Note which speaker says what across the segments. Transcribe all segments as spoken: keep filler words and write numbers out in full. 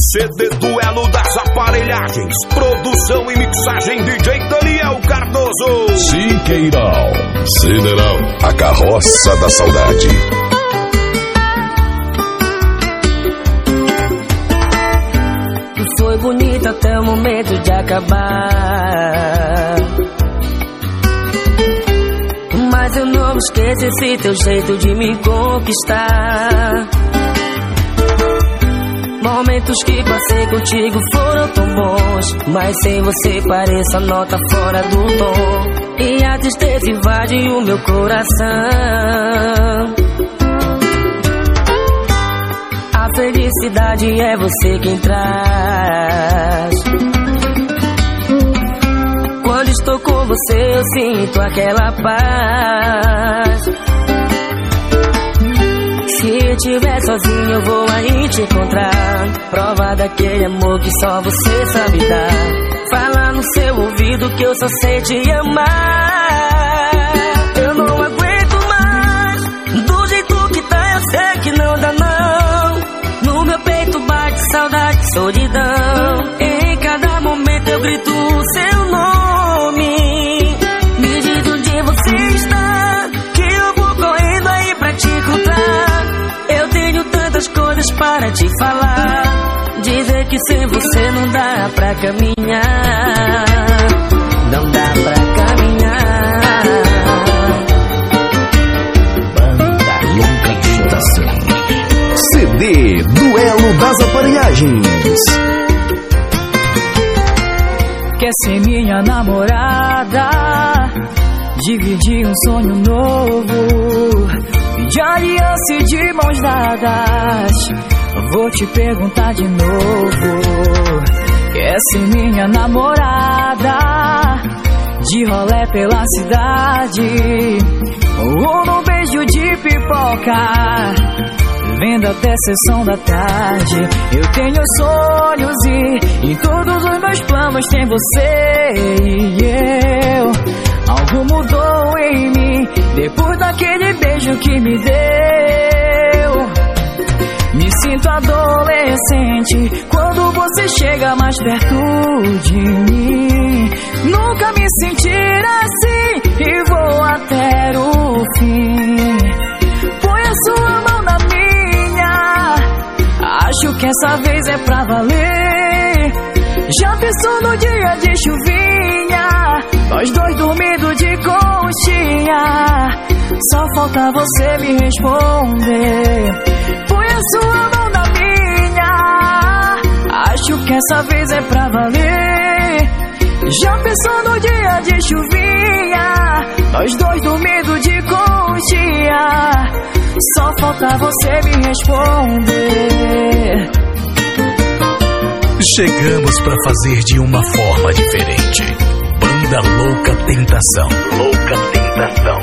Speaker 1: C D Duelo das Aparelhagens. Produção e mixagem D J Daniel Cardoso.
Speaker 2: Siqueirão, Siderão, a carroça da saudade.
Speaker 3: Foi bonito até o momento de acabar, mas eu não esqueço esse teu jeito de me conquistar. Momentos que passei contigo foram tão bons, mas sem você pareço a nota fora do tom, e a tristeza invade o meu coração. A felicidade é você quem traz. Quando estou com você eu sinto aquela paz. Se estiver sozinho eu vou aí te encontrar, prova daquele amor que só você sabe dar. Fala no seu ouvido que eu só sei te amar. Eu não aguento mais, do jeito que tá eu sei que não dá não. No meu peito bate saudade, solidão. Em cada momento eu grito o seu nome. Me diz onde você está, que eu vou correndo aí pra te encontrar. Eu tenho tantas coisas para te falar, dizer que sem você não dá pra caminhar. Não dá pra caminhar.
Speaker 2: Banda Louca Tentação. C D Duelo das Aparelhagens.
Speaker 4: Quer ser minha namorada, dividir um sonho novo, de aliança e de mãos dadas. Vou te perguntar de novo. Quer ser minha namorada, de rolé pela cidade, ou num beijo de pipoca, vendo até sessão da tarde. Eu tenho sonhos e em todos os meus planos tem você e eu. Algo mudou em mim depois daquele beijo que me deu. Me sinto adolescente quando você chega mais perto de mim. Nunca me sentir assim e vou até o fim. Põe a sua mão na minha, acho que essa vez é pra valer. Já pensou no dia de chuvinha, nós dois dormindo de conchinha? Só falta você me responder. Põe a sua mão na minha, acho que essa vez é pra valer. Já pensou no dia de chuvinha, nós dois dormindo de conchinha? Só falta você me responder.
Speaker 2: Chegamos pra fazer de uma forma diferente. Banda Louca Tentação. Louca Tentação.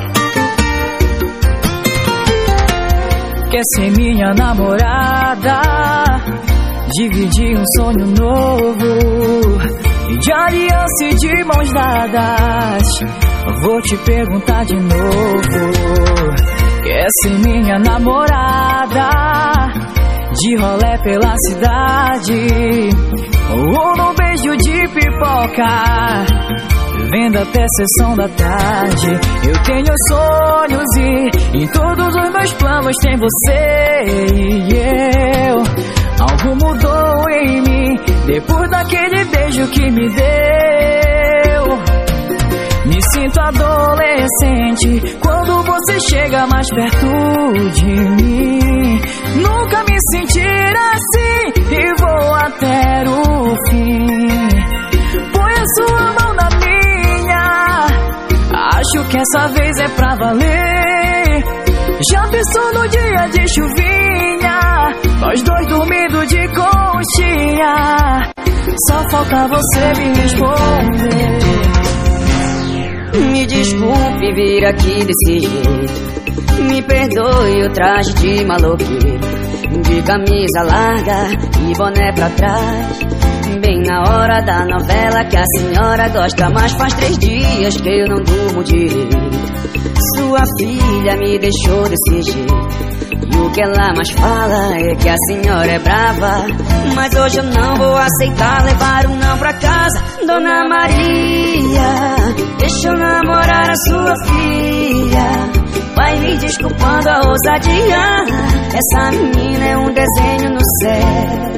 Speaker 4: Quer ser minha namorada, dividir um sonho novo, de aliança e de mãos dadas. Vou te perguntar de novo. Quer ser minha namorada, de rolé pela cidade, ou num beijo de pipoca, vendo até sessão da tarde. Eu tenho sonhos e em todos os meus planos tem você e eu. Algo mudou em mim depois daquele beijo que me deu. Me sinto adolescente quando você chega mais perto de mim. Nunca me sentir assim e vou até o fim. Põe a sua mão na minha, acho que essa vez é pra valer. Já pensou no dia de chuvinha, nós dois dormindo de conchinha? Só falta você me responder.
Speaker 5: Me desculpe vir aqui desse jeito, me perdoe o traje de maloqueiro, de camisa larga e boné pra trás, bem na hora da novela que a senhora gosta. Mas faz três dias que eu não durmo direito. Sua filha me deixou desse jeito, E o que ela mais fala é que a senhora é brava. Mas hoje eu não vou aceitar levar um não pra casa. Dona Maria, deixa eu namorar a sua filha. Vai me desculpando a ousadia, essa menina é um desenho no céu.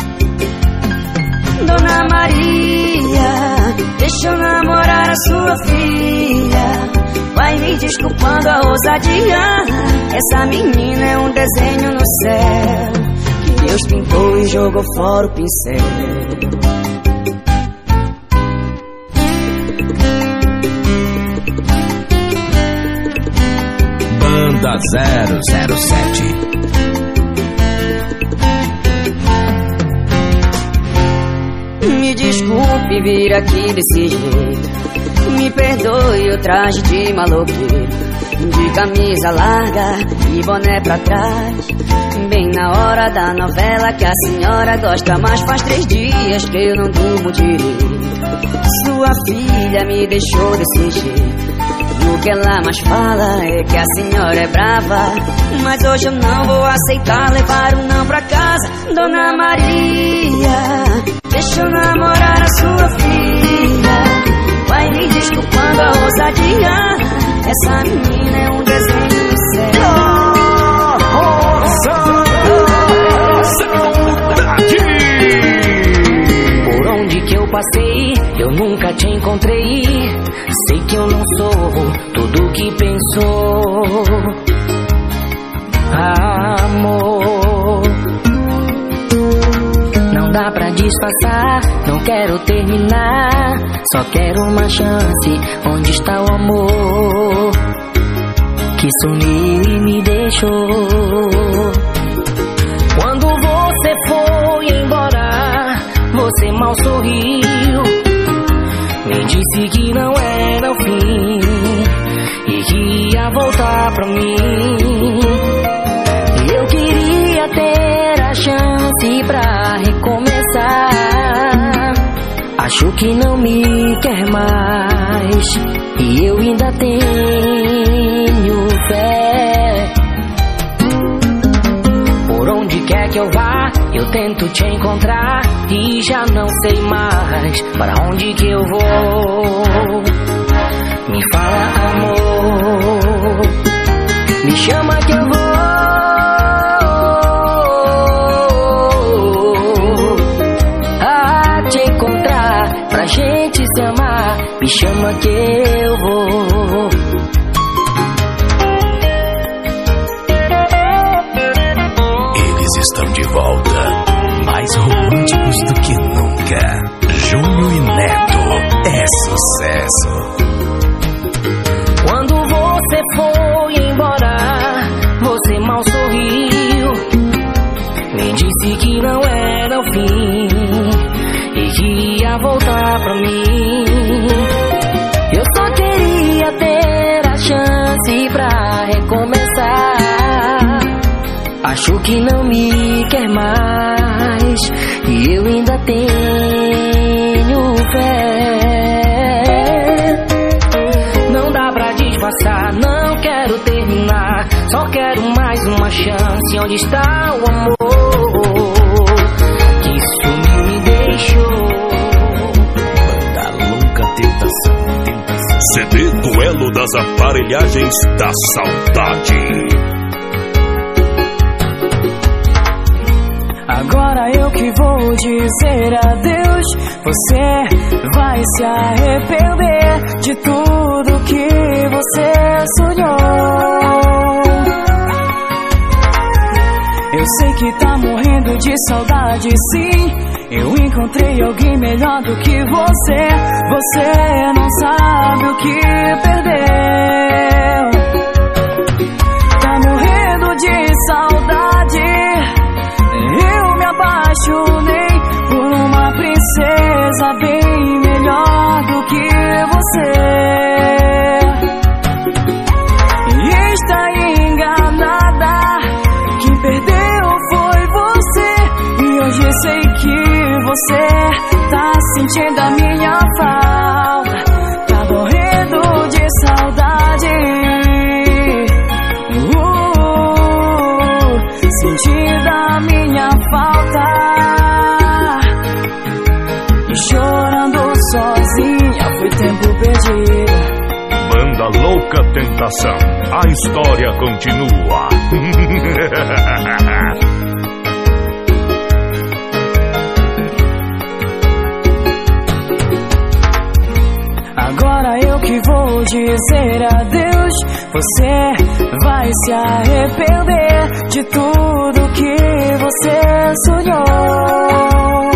Speaker 5: Dona Maria, deixa eu namorar a sua filha. Vai me desculpando a ousadia, essa menina é um desenho no céu que Deus pintou e jogou fora o pincel.
Speaker 2: Banda zero zero sete.
Speaker 5: Me desculpe vir aqui desse jeito, me perdoe o traje de maloqueiro, de camisa larga e boné pra trás, bem na hora da novela que a senhora gosta. Mas faz três dias que eu não durmo direito. Sua filha me deixou desse jeito. E o que ela mais fala é que a senhora é brava. Mas hoje eu não vou aceitar levar um não pra casa. Dona Maria, deixa eu namorar a sua filha. Vai me desculpando a ousadia, essa menina é um desenho do céu.
Speaker 3: Por onde que eu passei, eu nunca te encontrei. Sei que eu não sou tudo que pensou, amor. Não dá pra disfarçar, não quero terminar. Só quero uma chance, onde está o amor que sumiu e me deixou? Quando você foi embora, você mal sorriu. Me disse que não era o fim e que ia voltar pra mim. Eu queria ter a chance pra recomeçar. Acho que não me quer mais e eu ainda tenho fé. Por onde quer que eu vá, eu tento te encontrar e já não sei mais para onde que eu vou. Me fala, amor, me chama que eu vou a te encontrar pra gente se amar. Me chama que eu vou.
Speaker 2: Estão de volta, mais românticos do que nunca. Júnior e Neto é sucesso.
Speaker 3: Quando você foi embora, você mal sorriu. Me disse que não era o fim e que ia voltar pra mim. Eu só queria ter a chance pra recomeçar. Acho que não me quer mais e eu ainda tenho fé. Não dá pra disfarçar, não quero terminar. Só quero mais uma chance, onde está o amor que sumiu e me deixou?
Speaker 2: Banda Louca Tentação, Tentação.
Speaker 1: C D Duelo das Aparelhagens da Saudade.
Speaker 4: Agora eu que vou dizer adeus. Você vai se arrepender de tudo que você sonhou. Eu sei que tá morrendo de saudade, sim. Eu encontrei alguém melhor do que você. Você não sabe o que perdeu. Tá morrendo de saudade. Eu me apaixonei por uma princesa bem melhor do que você. E está enganada, quem perdeu foi você. E hoje sei que você tá sentindo a minha falta. Tá morrendo de saudade. uh, uh, uh. foi tempo perdido.
Speaker 1: Banda Louca Tentação, a história continua.
Speaker 4: Agora eu que vou dizer adeus, você vai se arrepender de tudo que você sonhou.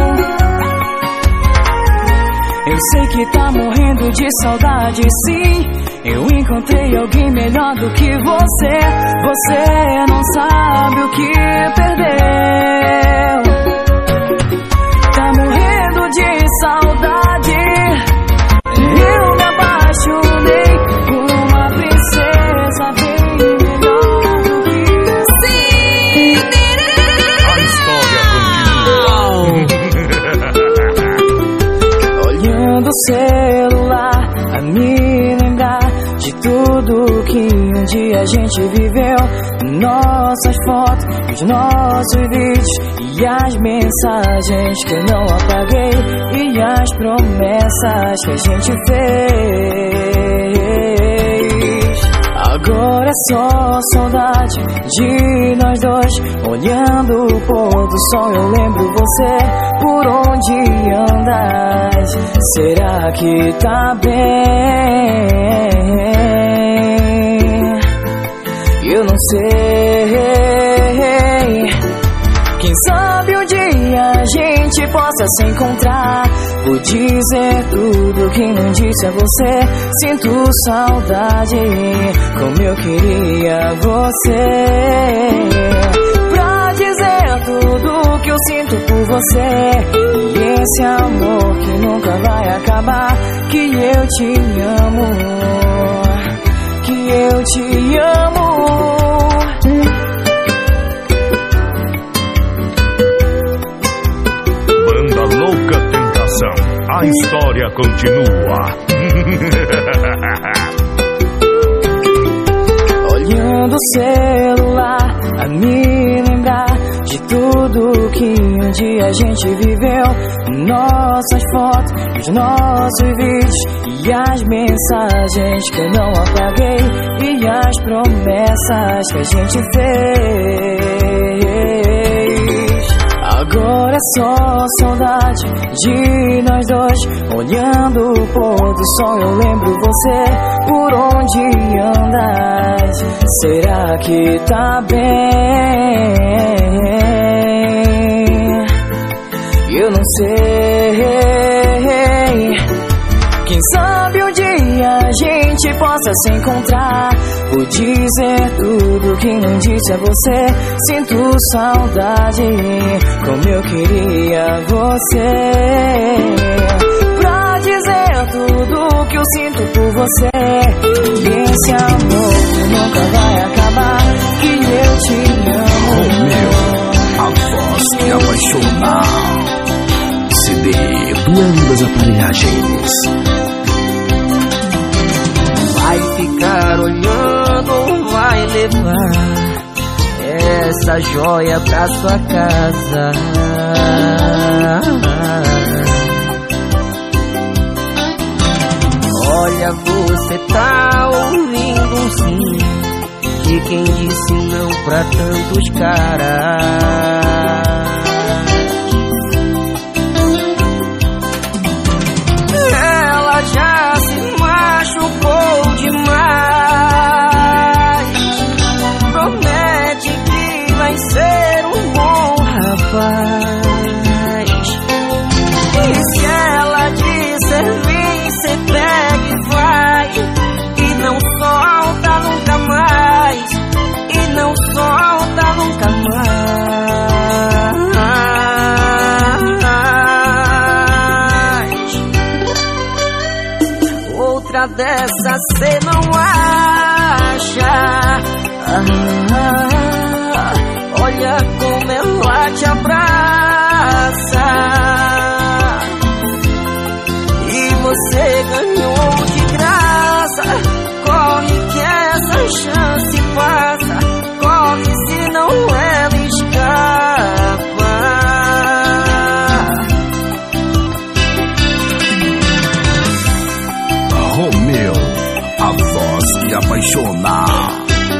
Speaker 4: Eu sei que tá morrendo de saudade, sim. Eu encontrei alguém melhor do que você. Você não sabe o que perdeu. Tá morrendo de saudade. Eu me apaixonei por uma princesa bem melhor do que Cinderela.
Speaker 1: A história continua.
Speaker 4: Olhando o celular a me lembrar de tudo que um dia a gente viveu. Nossas fotos, os nossos vídeos e as mensagens que eu não apaguei, e as promessas que a gente fez. Agora é só saudade de nós dois. Olhando o pôr do sol eu lembro você. Por onde andas? Será que tá bem? Eu não sei. Quem sabe um dia a gente possa se encontrar. Vou dizer tudo que não disse a você. Sinto saudade como eu queria você. Pra dizer tudo que eu sinto por você. E esse amor que nunca vai acabar. Que eu te amo, que eu te amo.
Speaker 1: Banda Louca Tentação, a história continua.
Speaker 4: Olhando o celular a me lembrar de tudo que um dia a gente viveu. Nossas fotos, os nossos vídeos e as mensagens que eu não apaguei, e as promessas que a gente fez. Agora é só saudade de nós dois. Olhando o pôr do sol eu lembro você. Por onde andas? Será que tá bem? Eu não sei. Quem sabe um dia a gente possa se encontrar. Vou dizer tudo que não disse a você. Sinto saudade como eu queria você. Pra dizer tudo que eu sinto por você. E esse amor que nunca vai acabar. Que eu te amo.
Speaker 2: Romeu, a voz que apaixona. C D Duelo das Aparelhagens.
Speaker 3: Vai ficar olhando ou vai levar essa joia pra sua casa? Olha, você tá ouvindo um sim de quem disse não pra tantos caras. Ela já se machucou demais. Promete que vai ser um bom rapaz. E se ela disser vem, cê pega e vai. E não solta nunca mais. E não solta nunca mais. Outra dessa cê não acha. Ah, olha como ela te abraça. E você ganhou de graça. Corre que essa chance passa. Corre senão ela escapa.
Speaker 2: apaixonar.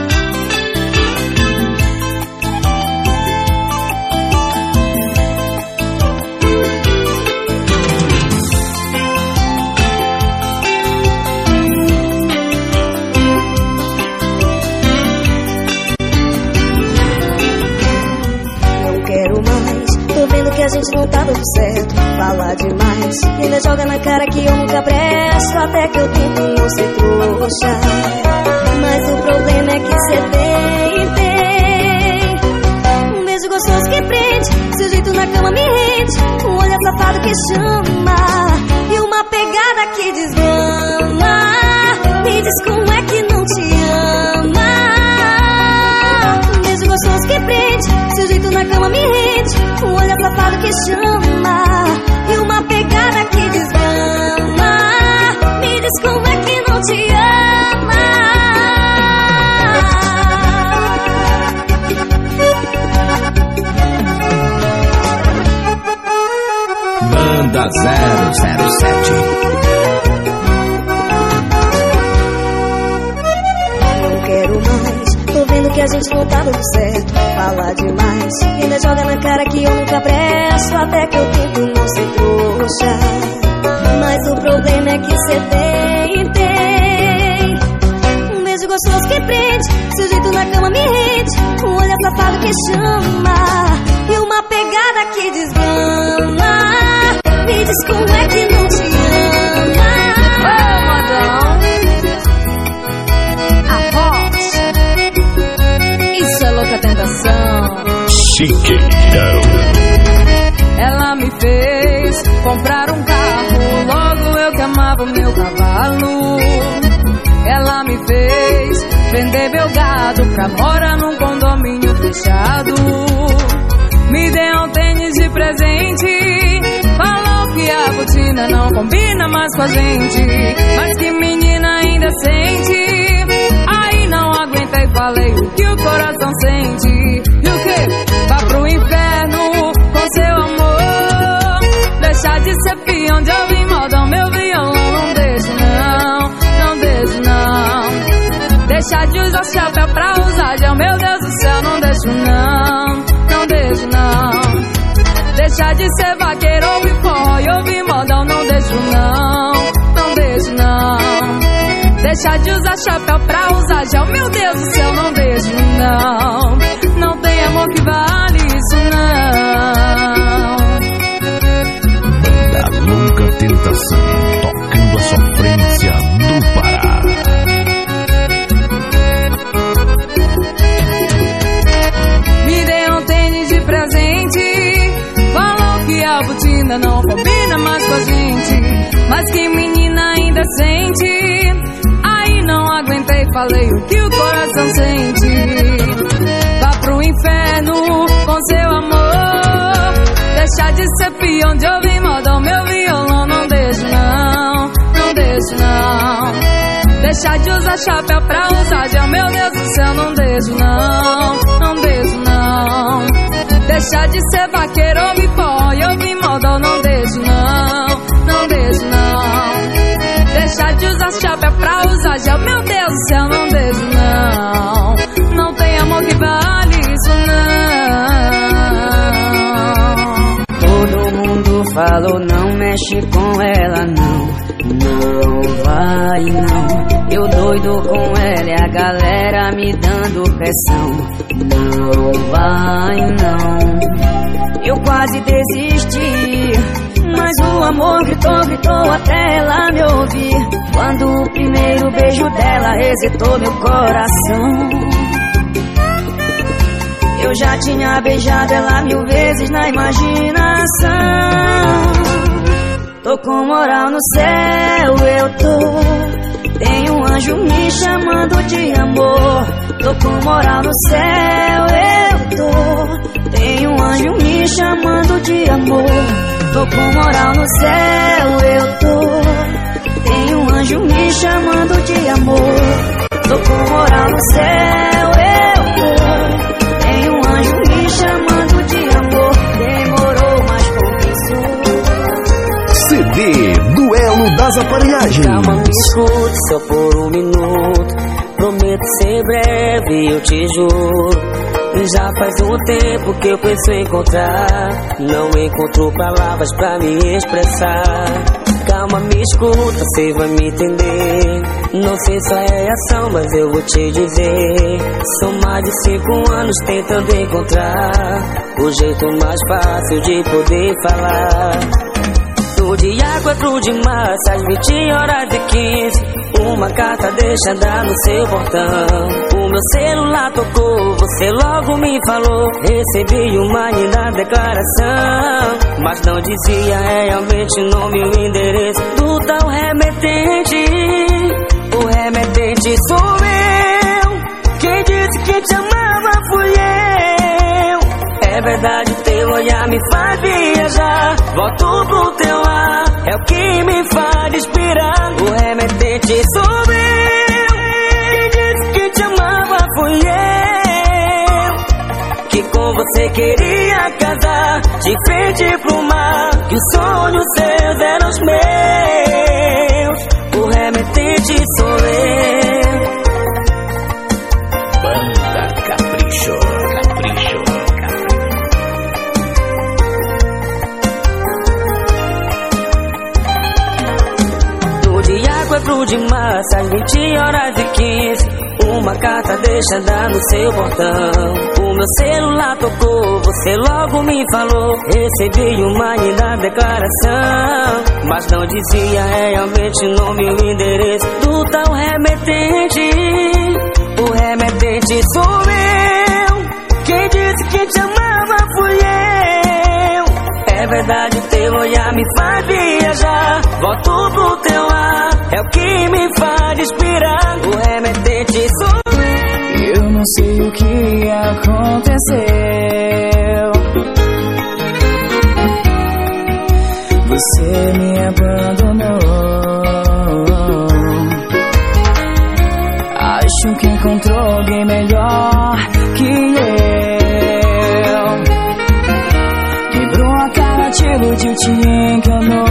Speaker 6: Que a gente não tá dando certo, fala demais, ainda joga na cara que eu nunca presto. Até que eu tento não ser trouxa, mas o problema é que cê tem, tem um beijo gostoso que prende, seu jeito na cama me rende, um olhar safado que chama e uma pegada que desgama. Me diz como é que não te ama. Um beijo gostoso que prende, seu jeito na cama me rende, um olhar safado que chama e uma pegada que desgama. Me diz como é que não te ama.
Speaker 2: Banda zero zero sete.
Speaker 6: Não quero mais, tô vendo que a gente não tá dando certo, fala demais, ainda joga na cara que eu nunca presto. Até que eu tento não ser trouxa, mas o problema é que cê tem, tem um beijo gostoso que prende, seu jeito na cama me rende, um olhar safado que chama e uma pegada que desgama. Me diz como é que não te ama.
Speaker 4: Ô, modão, a voz, isso é louca tentação.
Speaker 2: Chiqueirão.
Speaker 4: Ela me fez comprar um carro, logo eu que amava meu cavalo. Ela me fez vender meu gado pra morar num condomínio fechado. Me deu um tênis de presente, falou que a botina não combina mais com a gente, mas que menina indecente. Aí não aguentei, falei o que o coração sente. E o que? Vá pro inferno com seu amor, deixar de ser peão de ouvir modão, meu violão. Não deixo não, não deixo não. Deixar de usar chapéu pra usar gel, meu Deus do céu. Não deixo não, não deixo não. Deixar de ser vaqueiro, ouvir forró e ouvir modão. Não deixo não, não deixo não. Deixar de usar chapéu pra usar gel, meu Deus do céu. Não deixo não, não tem amor que vale isso não.
Speaker 2: Da louca tentação, tocando a sofrência do Pará.
Speaker 4: Me deu um tênis de presente, falou que a botina não combina mais com a gente, mas que menina indecente. Aí não aguentei, falei o que o coração sente. Vá pro inferno com seu amor, deixar de ser peão de ouvir modão, meu violão. Não deixo não, não deixo não. Deixar de usar chapéu pra usar gel, meu Deus do céu. Não deixo não, não deixo não. Deixar de ser vaqueiro, ouvir forró e ouvir modão. Não deixo não, não deixo não. Deixar de usar chapéu pra usar gel, meu Deus do céu. Não deixo não, não tem amor que vale isso não.
Speaker 5: Todo mundo falou não mexe com ela não, não vai não. Eu doido com ela e a galera me dando pressão. Não vai não. Eu quase desisti, mas o amor gritou, gritou até ela me ouvir. Quando o primeiro beijo dela resetou meu coração. Eu já tinha beijado ela mil vezes na imaginação. Tô com moral no céu, eu tô. Tem um anjo me chamando de amor. Tô com moral no céu, eu tô. Tem um anjo me chamando de amor. Tô com moral no céu, eu tô. Tem um anjo me chamando de amor. Tô com moral no céu, eu tô. Tem um anjo me chamando de amor. Demorou, mas compensou.
Speaker 2: C D Duelo das Aparelhagens.
Speaker 3: Calma, me escute só por um minuto. Prometo prometo ser breve, eu te juro. Já faz um tempo que eu penso em encontrar, não encontro palavras pra me expressar. Calma, me escuta, cê vai me entender. Não sei se é ação, mas eu vou te dizer. São mais de cinco anos tentando encontrar o jeito mais fácil de poder falar. Do dia quatro de março às vinte horas e quinze, uma carta deixada no seu portão. O meu celular tocou, você logo me falou. Recebi uma linda declaração, mas não dizia realmente o nome e o endereço do tal remetente. O remetente sou eu, quem disse que te amava fui eu. É verdade, teu olhar me faz viajar, volto pro teu ar, é o que me faz respirar. O remetente sou eu, quem disse que te amava fui eu, que com você queria casar, de frente pro mar, que os sonhos seus eram os meus. O remetente sou eu.
Speaker 2: Banda Capricho, Capricho.
Speaker 3: quatro de março às vinte horas e quinze, uma carta deixada no seu portão. O meu celular tocou, você logo me falou. Recebi uma linda declaração, mas não dizia realmente o nome e o endereço do tal remetente. O remetente sou eu, quem disse que te amava fui eu. É verdade, teu olhar me faz viajar, volto pro teu ar, é o que me faz respirar. O remetente sou eu.
Speaker 4: Eu não sei o que aconteceu, você me abandonou. Acho que encontrou alguém melhor que eu. Quebrou a cara, te iludiu, te enganou.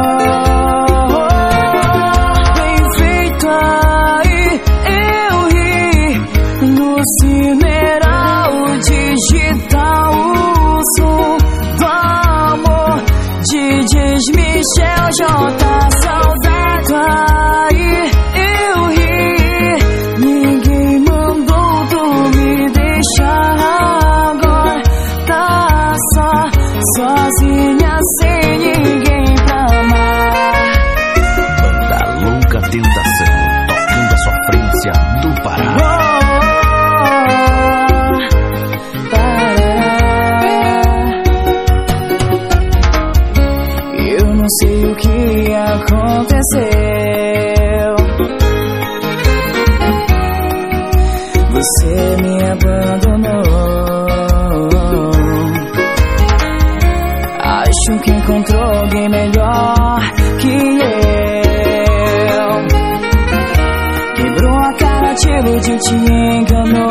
Speaker 4: Cineral digital, o som do amor. Didi Michel J, saudade. Aí eu ri, ninguém mandou tu me deixar. Agora tá só, sozinha, sem ninguém pra amar.
Speaker 2: Banda Louca Tentação, tocando a sofrência do Pará.
Speaker 4: Não sei o que aconteceu, você me abandonou. Acho que encontrou alguém melhor que eu. Quebrou a cara, te iludiu, te enganou.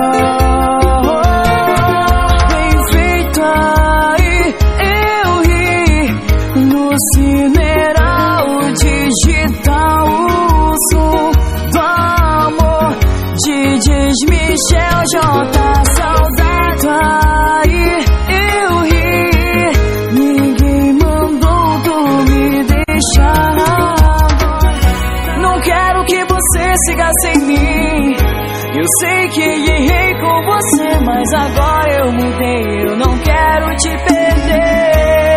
Speaker 4: Cineral digital, o som do amor. Didi Michel J, saudade. Aí eu ri, ninguém mandou tu me deixar. Não quero que você siga sem mim. Eu sei que errei com você, mas agora eu mudei. Eu não quero te perder.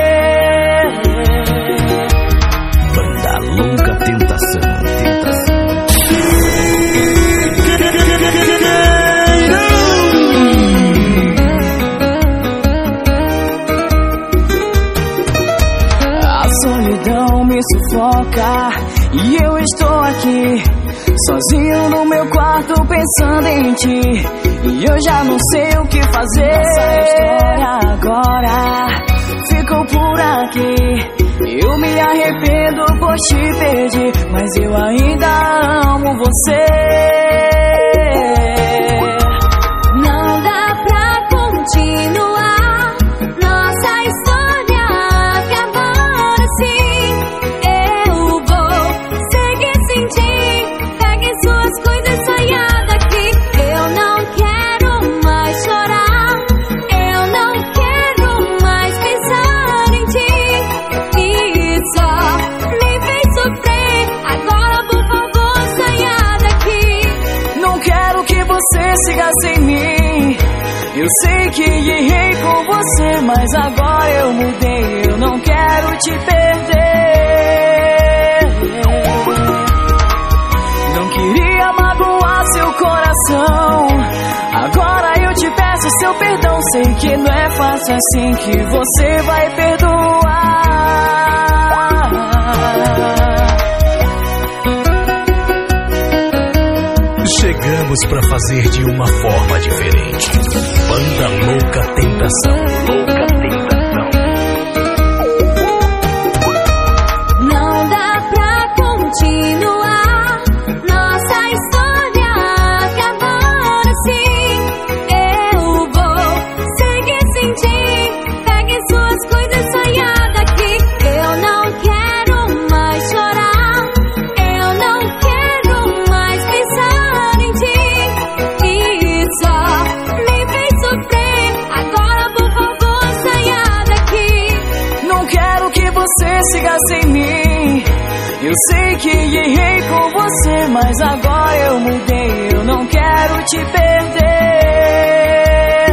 Speaker 2: Louca Tentação, Tentação.
Speaker 4: A solidão me sufoca e eu estou aqui, sozinho no meu quarto pensando em ti. E eu já não sei o que fazer. Essa história agora ficou por aqui. Eu me arrependo por te perder, mas eu ainda amo você.
Speaker 6: Não dá pra continuar nossa história acabar assim. Eu vou seguir sem ti. Pegue suas coisas, saia daqui.
Speaker 4: Eu sei que errei com você, mas agora eu mudei, eu não quero te perder. Não queria magoar seu coração, agora eu te peço seu perdão. Sei que não é fácil assim que você vai perdoar.
Speaker 2: Chegamos pra fazer de uma forma diferente. Banda Louca Tentação. Louca Tentação.
Speaker 6: Não dá pra continuar nossa história acabando assim. Eu vou seguir sem ti. Pegue suas coisas, saia daqui. Eu não quero mais chorar, eu não quero mais pensar em ti. E só me fez sofrer. Agora por favor saia daqui.
Speaker 4: Não quero que você siga sem mim. Eu sei que errei com você, mas agora eu mudei, eu não quero te perder.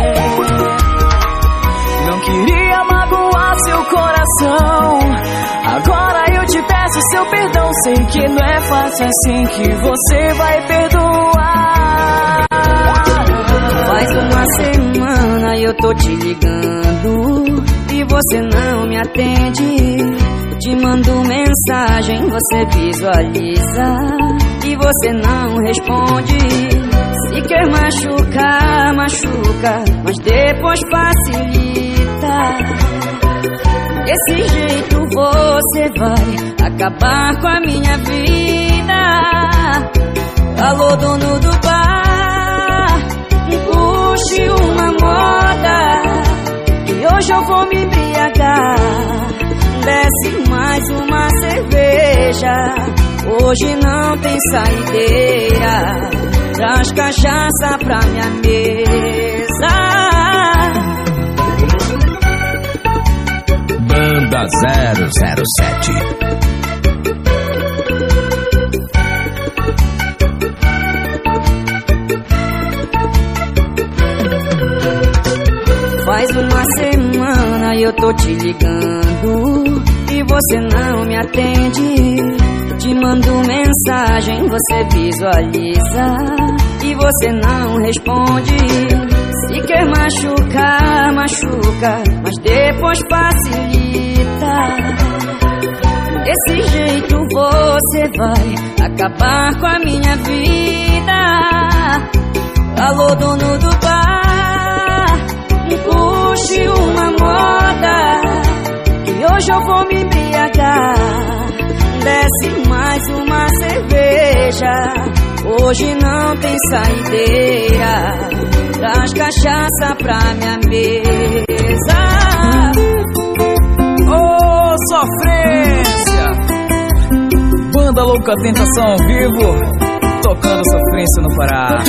Speaker 4: Não queria magoar seu coração, agora eu te peço seu perdão. Sei que não é fácil assim que você vai perdoar.
Speaker 5: Faz uma semana eu tô te ligando e você não me atende. Te mando mensagem, você visualiza e você não responde. Se quer machucar, machuca, mas depois facilita. Desse jeito você vai acabar com a minha vida. Alô, dono do bar, puxe uma moda e hoje eu vou me embriagar. Desce mais uma cerveja, hoje não tem saideira. Traz cachaça pra minha mesa.
Speaker 2: Banda zero zero sete.
Speaker 5: Faz uma semana eu tô te ligando e você não me atende. Te mando mensagem, você visualiza e você não responde. Se quer machucar, machuca, mas depois facilita. Desse jeito você vai acabar com a minha vida. Alô, dono do bar, puxe uma moda e hoje eu vou me embriagar. Desce mais uma cerveja, hoje não tem saideira. Traz cachaça pra minha mesa.
Speaker 4: Ô, oh, sofrência! Banda Louca Tentação ao vivo, tocando sofrência no Pará.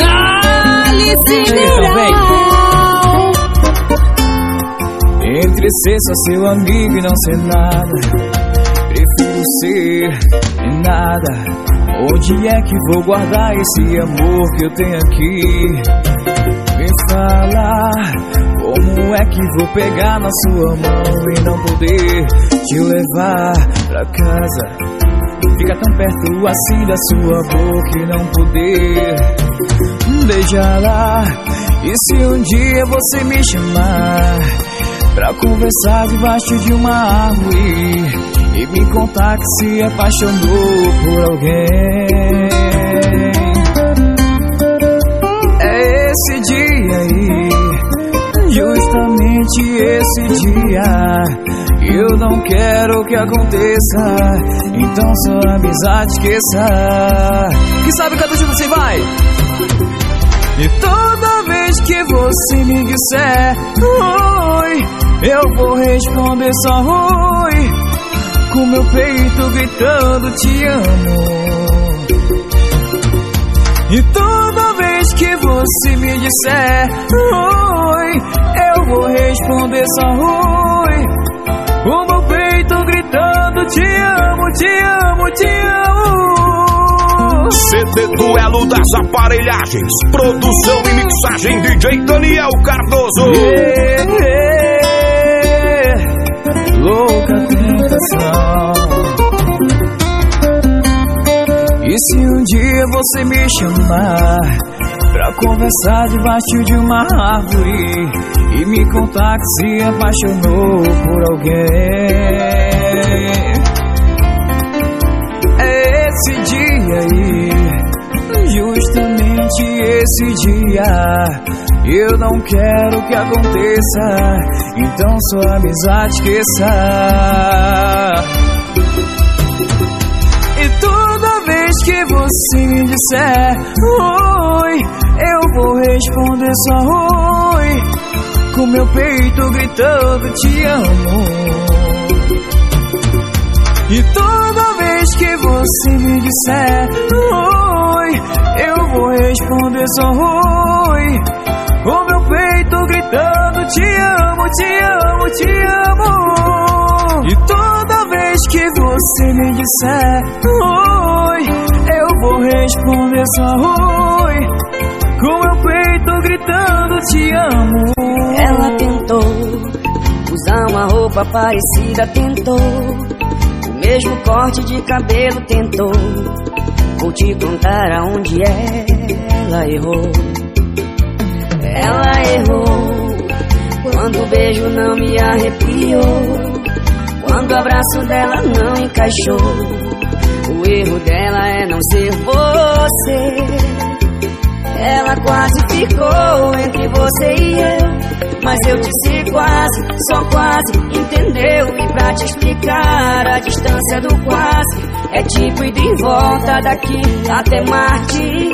Speaker 4: Entre ser só seu amigo e não ser nada, prefiro ser nada. Onde é que vou guardar esse amor que eu tenho aqui? Me fala, como é que vou pegar na sua mão e não poder te levar pra casa? Fica tão perto assim da sua boca e não poder beijar lá. E se um dia você me chamar pra conversar debaixo de uma árvore e me contar que se apaixonou por alguém, é esse dia aí, justamente esse dia. Eu não quero que aconteça, então sua amizade esqueça. Quem sabe cada dia você vai. E toda vez que você me disser oi, eu vou responder só oi, com meu peito gritando te amo. E toda vez que você me disser oi, eu vou responder só oi, com meu peito gritando te amo, te amo, te amo.
Speaker 1: C D Duelo das Aparelhagens. Produção e mixagem D J Daniel Cardoso.
Speaker 4: Yeah, yeah, louca tentação. E se um dia você me chamar pra conversar debaixo de uma árvore e me contar que se apaixonou por alguém, é esse dia aí, justamente esse dia. Eu não quero que aconteça, então sua amizade esqueça. E toda vez que você me disser oi, eu vou responder só oi, com meu peito gritando te amo. E toda vez que você me disser oi, eu vou responder só oi, com meu peito gritando te amo, te amo, te amo. E toda vez que você me disser oi, eu vou responder só oi, com meu peito gritando te amo.
Speaker 5: Ela tentou usar uma roupa parecida, tentou o mesmo corte de cabelo, tentou. Vou te contar aonde ela errou. Ela errou quando o beijo não me arrepiou, quando o abraço dela não encaixou. O erro dela é não ser você. Ela quase ficou entre você e eu, mas eu disse quase, só quase, entendeu? E pra te explicar a distância do quase é tipo ir de volta daqui até Marte.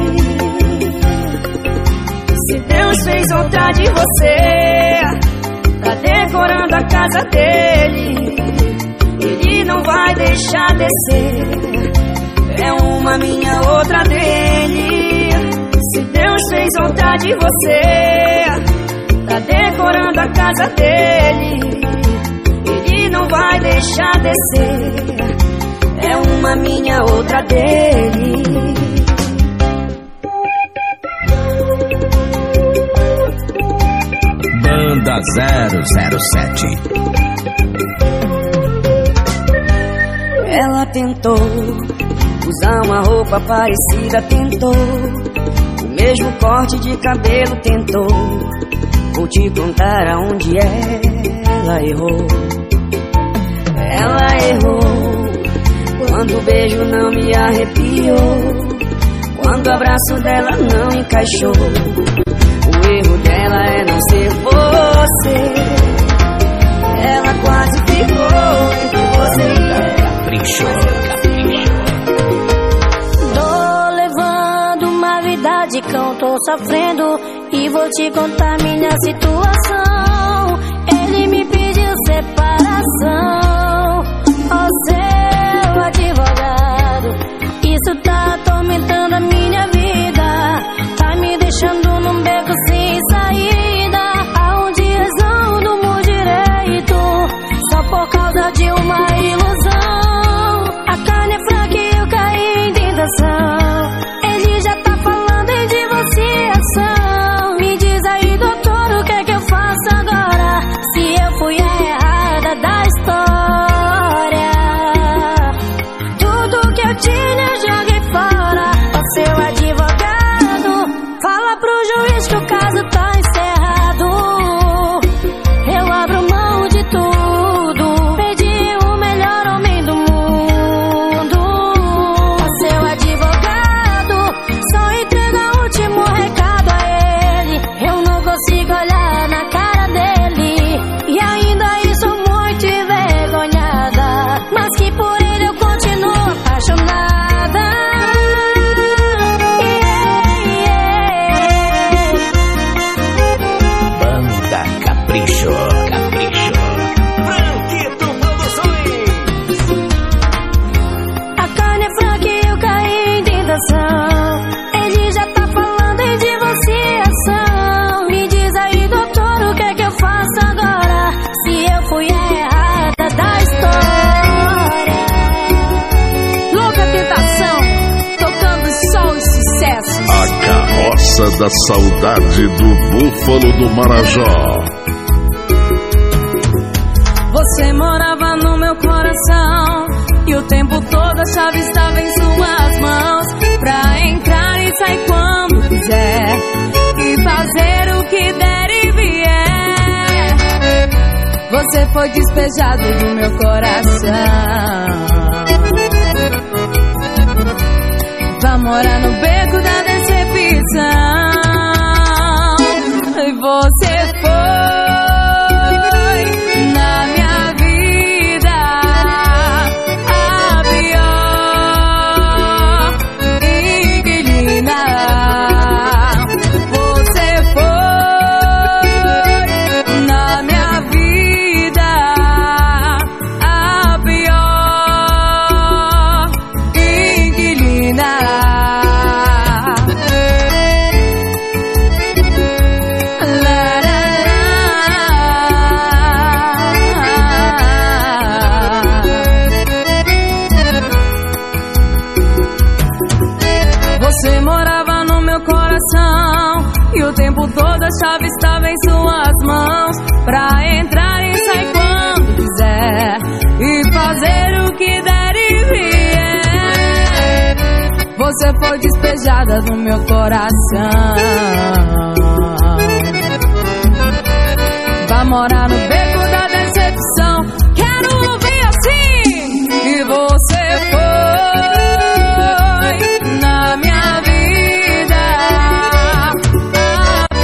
Speaker 5: Se Deus fez outra de você, tá decorando a casa dele, ele não vai deixar descer. É uma minha, outra dele. Se Deus fez outra de você, tá decorando a casa dele, ele não vai deixar descer. É uma minha, outra dele.
Speaker 2: Banda zero zero sete.
Speaker 5: Ela tentou usar uma roupa parecida, tentou o mesmo corte de cabelo, tentou. Vou te contar aonde ela errou. Ela errou quando o beijo não me arrepiou, quando o abraço dela não encaixou. O erro dela é não ser você. Ela quase ficou entre você e eu.
Speaker 2: Capricho,
Speaker 6: Tô levando uma vida de cão, tô sofrendo e vou te contar minha situação. Ele me pediu separação, ó seu advogado. Isso tá atormentando a minha vida, tá me deixando num beco sem saída, aonde resolvo no direito, só por causa de uma ilusão. A carne é fraca e eu caí em tentação. Ele já tá falando em divorciação. Me diz aí, doutor, o que é que eu faço agora, se eu fui a errada da história? Tudo que eu tinha eu joguei fora. Ó seu advogado, fala pro juiz que o caso tá encerrado. Eu abro mão de tudo, perdi o melhor homem do mundo. Ó seu advogado, só entrega o último recado a ele. Eu não consigo olhar na cara dele, e ainda estou muito envergonhada, mas que por ele eu continuo apaixonada.
Speaker 2: Banda Capricho, Capricho.
Speaker 1: Branquito Produções.
Speaker 6: A carne é fraca e eu caí em tentação. Ele já tá falando em divorciação. Me diz aí, doutor, o que é que eu faço agora, se eu fui a errada da história?
Speaker 7: hora da saudade do Búfalo do Marajó.
Speaker 4: Você morava no meu coração e o tempo todo a chave estava em suas mãos, pra entrar e sair quando quiser e fazer o que der e vier. Você foi despejado do meu coração. Vá morar no beco da decepção. E você foi na minha vida a pior inquilina. Você foi na minha vida a pior inquilina. Você morava no meu coração e o tempo todo a chave estava em suas mãos, pra entrar e sair quando quiser e fazer o que der e vier. Você foi despejada do meu coração. Vá morar no beco da decepção. Quero ouvir assim. E você foi na minha vida a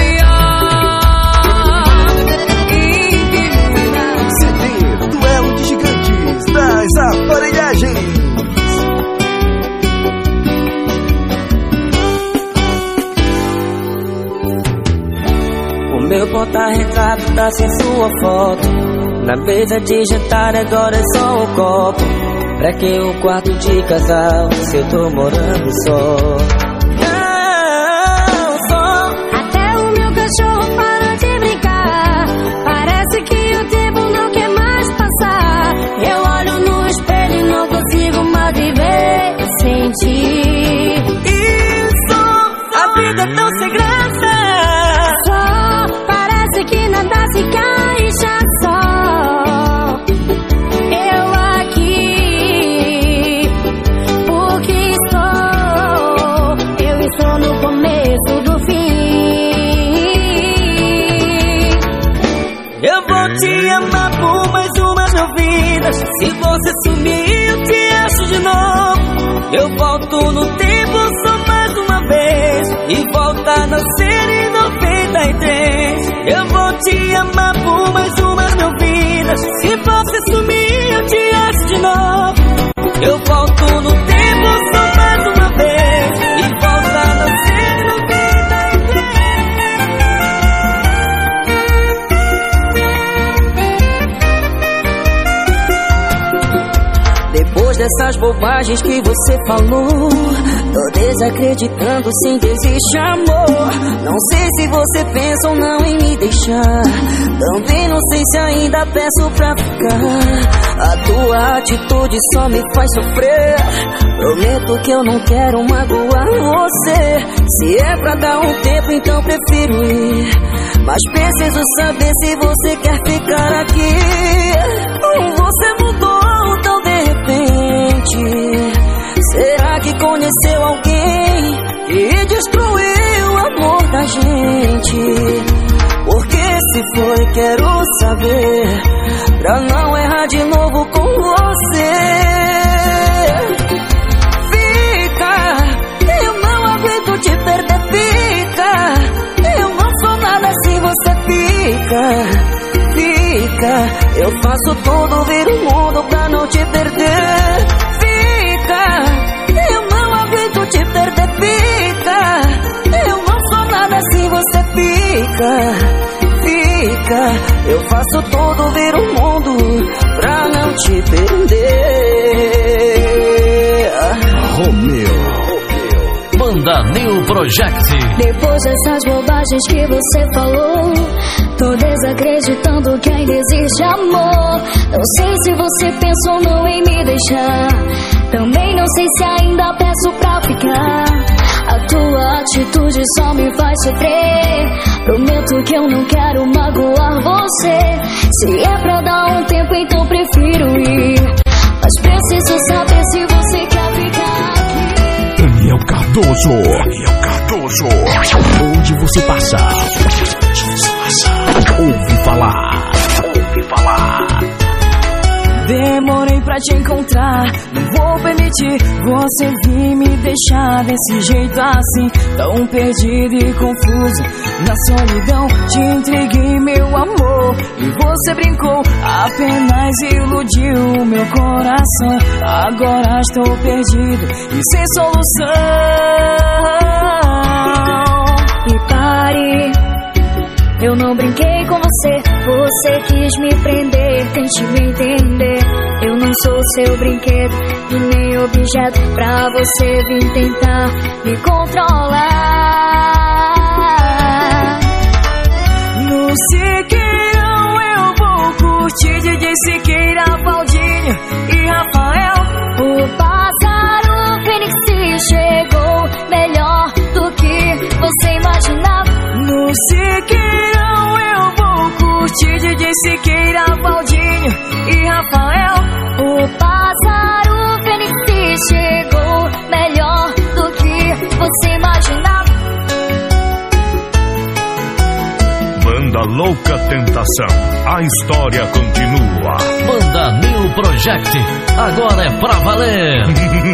Speaker 4: pior inquilina.
Speaker 1: C D Duelo de Gigantes das Aparelhagens.
Speaker 3: O meu porta-retrato tá sem sua foto. Na mesa de jantar agora é só um copo. Pra que um quarto de casal se eu tô morando só? Não, só.
Speaker 6: Até o meu cachorro para de brincar. Parece que o tempo não quer mais passar. Eu olho no espelho e não consigo mais viver sem ti.
Speaker 3: Isso, a vida é tão sem graça.
Speaker 6: Só parece que nada se encaixa só. Eu aqui, porque estou, eu estou no começo do fim.
Speaker 3: Eu vou te amar por mais umas mil vidas. Se você sumir, eu te acho de novo. Eu volto no tempo só mais uma vez e volto a nascer em noventa e três. Eu vou te amar por mais umas mil vidas. Se você sumir, eu te acho de novo. Eu volto no tempo só mais uma vez e volto a nascer em noventa e três. Depois dessas bobagens que você falou, tô desacreditando se existe amor. Não sei se você pensa ou não em me deixar. Também não sei se ainda peço pra ficar. A tua atitude só me faz sofrer. Prometo que eu não quero magoar você. Se é pra dar um tempo, então prefiro ir. Mas preciso saber se você quer ficar aqui. Você mudou tão de repente. Será que conheceu alguém que destruiu o amor da gente? Porque se foi, quero saber, pra não errar de novo com você. Fica, eu não aguento te perder. Fica, eu não sou nada se você fica. Fica, eu faço tudo, viro o mundo pra não te perder. Fica, eu não aguento te perder. Fica, eu não sou nada se você fica. Fica, eu faço tudo, viro o mundo pra não te perder.
Speaker 2: Romeu, Banda New Project.
Speaker 6: Depois dessas bobagens que você falou, tô desacreditando que ainda existe amor. Não sei se você pensou não em me deixar. Também não sei se ainda peço pra ficar. A tua atitude só me faz sofrer. Prometo que eu não quero magoar você. Se é pra dar um tempo, então prefiro ir. Mas preciso saber se você quer ficar aqui.
Speaker 2: Daniel Cardoso, Daniel Cardoso. Onde você passa, onde você passa, ouve falar, ouve falar.
Speaker 4: Demorei pra te encontrar, não vou permitir você vir me deixar desse jeito assim, tão perdido e confuso. Na solidão te entreguei meu amor e você brincou, apenas iludiu o meu coração. Agora estou perdido e sem solução.
Speaker 6: E pare, eu não brinquei com você, você quis me prender, tente me entender. Eu não sou seu brinquedo e nem objeto pra você vir tentar me controlar.
Speaker 4: No Siqueirão eu vou curtir D J Siqueira, Valdinho e Rafael.
Speaker 6: O pássaro Fênix chegou melhor do que você imaginava.
Speaker 4: No Siqueirão eu vou curtir D J Siqueira, Valdinho e Rafael.
Speaker 6: O pássaro Fênix chegou melhor do que você imaginava.
Speaker 1: Banda Louca Tentação, a história continua.
Speaker 8: Banda New Project, agora é pra valer.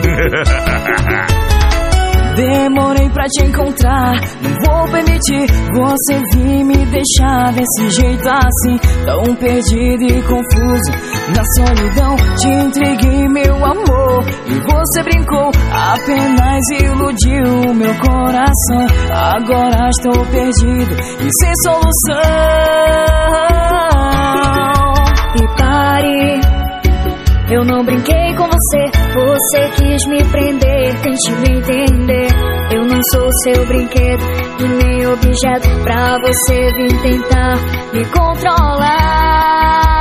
Speaker 4: Demorei pra te encontrar, não vou permitir você vir me deixar desse jeito assim, tão perdido e confuso. Na solidão te entreguei meu amor e você brincou, apenas iludiu o meu coração. Agora estou perdido e sem solução.
Speaker 6: E pare, eu não brinquei com você, você quis me prender, tente me entender. Eu não sou seu brinquedo e nem objeto pra você vir tentar me controlar.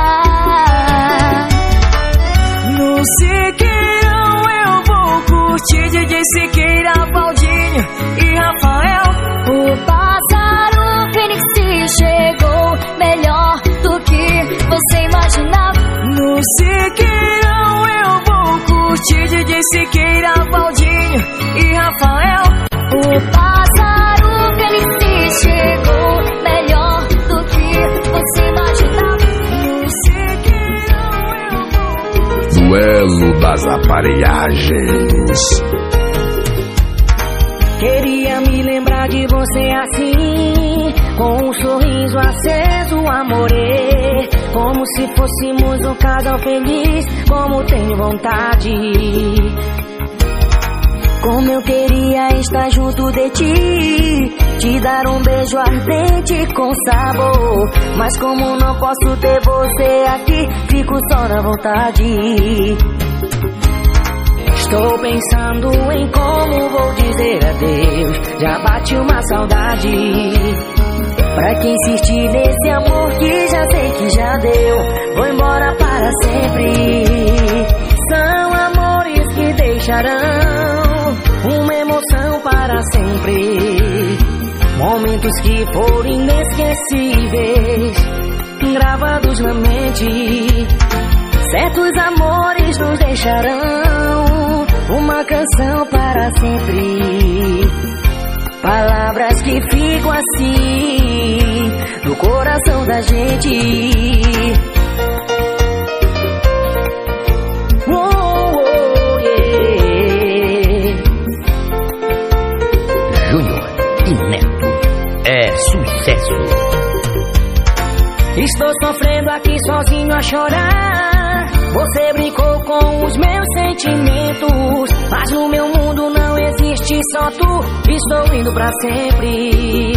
Speaker 4: No Siqueirão eu vou curtir D J Siqueira, Valdinho e Rafael.
Speaker 6: O pássaro Fênix chegou melhor do que você imaginava.
Speaker 4: No Siqueirão eu vou curtir D J Siqueira, Valdinho e Rafael.
Speaker 6: O pássaro Fênix chegou melhor do que você imaginava.
Speaker 4: No Siqueirão eu vou curtir.
Speaker 2: Duelo das aparelhagens.
Speaker 3: Queria me lembrar de você assim, com um sorriso aceso, amore, como se fôssemos um casal feliz, como tenho vontade. Como eu queria estar junto de ti, te dar um beijo ardente com sabor, mas como não posso ter você aqui, fico só na vontade. Estou pensando em como vou dizer adeus, já bate uma saudade. Pra que insistir nesse amor que já sei que já deu, vou embora para sempre. São amores que deixarão uma emoção para sempre, momentos que foram inesquecíveis, gravados na mente. Certos amores nos deixarão uma canção para sempre, palavras que ficam assim no coração da gente. Oh, oh, yeah.
Speaker 8: Júnior e Neto é sucesso.
Speaker 3: Estou sofrendo aqui sozinho a chorar. Você brincou com os meus sentimentos, mas no meu mundo não existe só tu. Estou indo pra sempre.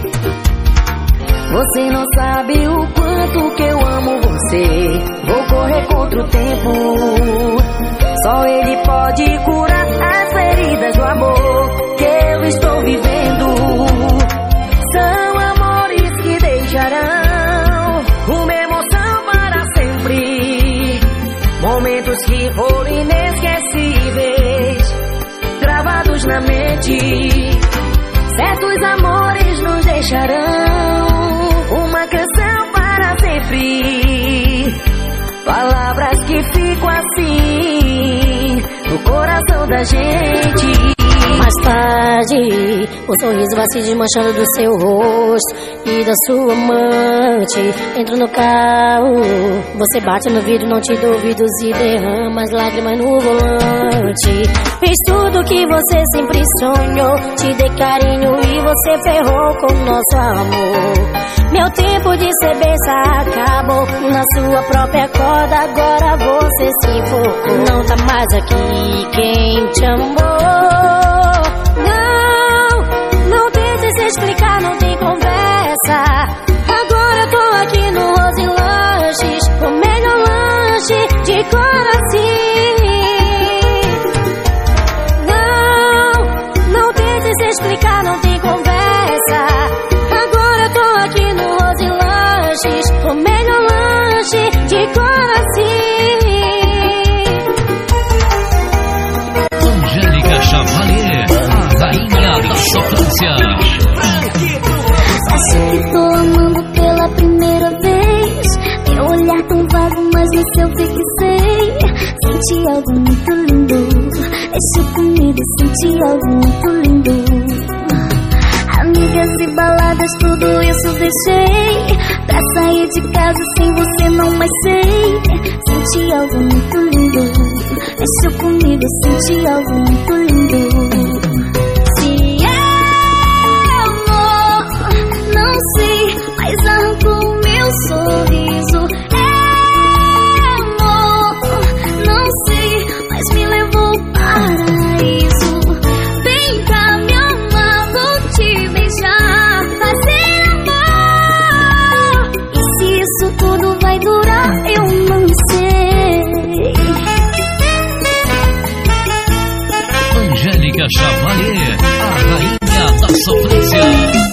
Speaker 3: Você não sabe o quanto que eu amo você. Vou correr contra o tempo. Só ele pode curar as feridas do amor que eu estou vivendo. São amores que deixarão uma emoção para sempre, momentos que foram inesquecíveis, gravados na mente. certos amores nos deixarão uma canção para sempre. Palavras que ficam assim no coração da gente.
Speaker 6: Mais tarde, o sorriso vai se desmanchando do seu rosto e da sua amante. Entro no carro, você bate no vidro, não te duvido e derrama as lágrimas no volante. Fiz tudo que você sempre sonhou, te dei carinho e você ferrou com o nosso amor. Meu tempo de ser besta acabou, na sua própria corda agora você se focou. Não tá mais aqui quem te amou. Explicar, não tem conversa. Agora eu tô aqui no Rose Lanches, o melhor lanche de coração. Não, não tente se explicar, não tem conversa. Agora eu tô aqui no Rose Lanches, o melhor lanche de coração.
Speaker 8: Angélica Chavalier, a rainha da sofrência.
Speaker 9: Acho que tô amando pela primeira vez. Meu olhar tão vago, mas no seu fixei. Senti algo muito lindo. Deixa comigo, senti algo muito lindo. Amigas e baladas, tudo isso deixei pra sair de casa sem você, não mais sei. Senti algo muito lindo. Deixa comigo, senti algo muito lindo. Não sei, mas arrancou o meu sorriso. É amor, não sei, mas me levou ao paraíso. Vem cá me amar, vou te beijar, fazer amor. E se isso tudo vai durar, eu não sei.
Speaker 8: Angélica Chavalier, a rainha da sofrência.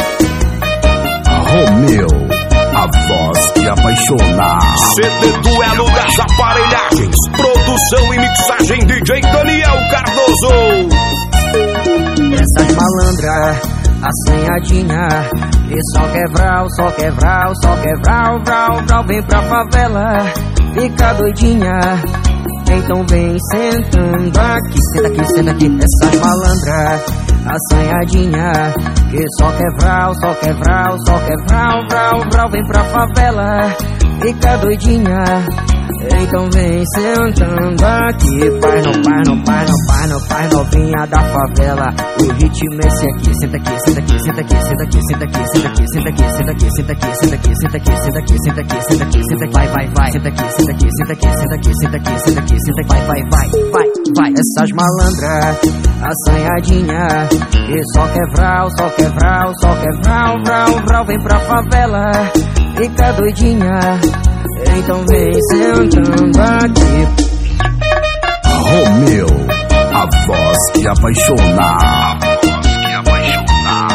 Speaker 2: Romeu, a voz que apaixona.
Speaker 1: C D Duelo das Aparelhagens. Produção e mixagem D J Daniel Cardoso.
Speaker 10: Essas malandras, assanhadinha, e só quebral, só quebral, só quebral, vral, vral, vem pra favela, fica doidinha. Então vem sentando aqui, senta aqui, senta aqui. Essas malandras, assanhadinha, que só quebral, só quebral, só quebral, vral, vral, vem pra favela, fica doidinha. Então vem sentando aqui, pai, não, pai, não, pai, não, pai, não, pai, novinha da favela. O ritmo é esse aqui, senta aqui, senta aqui, senta aqui, senta aqui, senta aqui, senta aqui, senta aqui, senta aqui, senta aqui, senta aqui, senta aqui, senta aqui, senta aqui, senta aqui, senta aqui, vai, vai, vai, senta aqui, senta aqui, senta aqui, senta aqui, senta aqui, senta aqui, senta aqui, vai, vai, vai, vai, vai. Essas malandras, assanhadinha, que só quebral, só quebral, só quebral, vral, vral, vem pra favela, fica doidinha. Então vem sentando aqui.
Speaker 2: Romeu, a voz que apaixona. A voz que apaixona.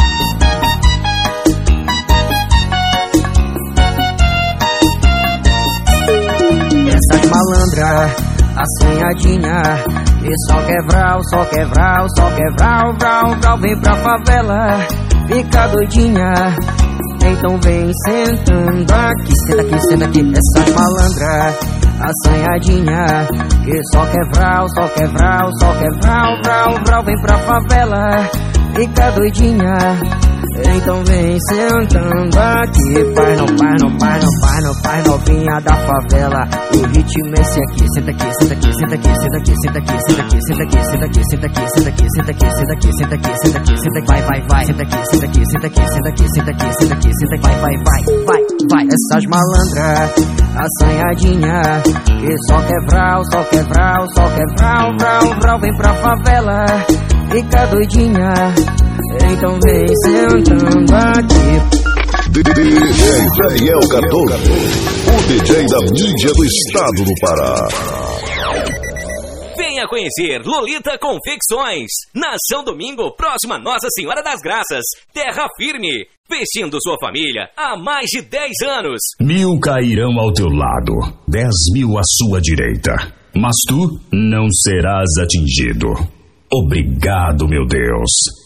Speaker 10: Essas malandras, assanhadinha, que só quebral, só quebral, só quebral, vral, vral, vem pra favela, fica doidinha. Então vem sentando aqui, senta aqui, senta aqui. Essas malandras, assanhadinha, que só quebral, só quebral, só quebral, vral, vral, vem pra favela, fica doidinha. Então vem sentando aqui, pai, não, pai, não, pai, não, pai, não, pai, novinha da favela. O ritmo é esse aqui, senta aqui, senta aqui, senta aqui, senta aqui, senta aqui, senta aqui, senta aqui, senta aqui, senta aqui, senta aqui, senta aqui, senta aqui, senta aqui, senta aqui, senta aqui, vai, vai, vai, senta aqui, senta aqui, senta aqui, senta aqui, senta aqui, senta aqui, senta aqui, vai, vai, vai, vai, vai. Essas malandras, assanhadinha, que só quebral, só quebral, só quebral, vral, vral, vem pra favela, fica doidinha. Então vem sentando aqui.
Speaker 7: D J Daniel Cardoso, o D J da mídia do estado do Pará.
Speaker 11: Venha conhecer Lolita Confecções, na São Domingo, próxima Nossa Senhora das Graças, terra firme, vestindo sua família há mais de dez anos.
Speaker 2: Mil cairão ao teu lado, dez mil à sua direita, mas tu não serás atingido. Obrigado, meu Deus.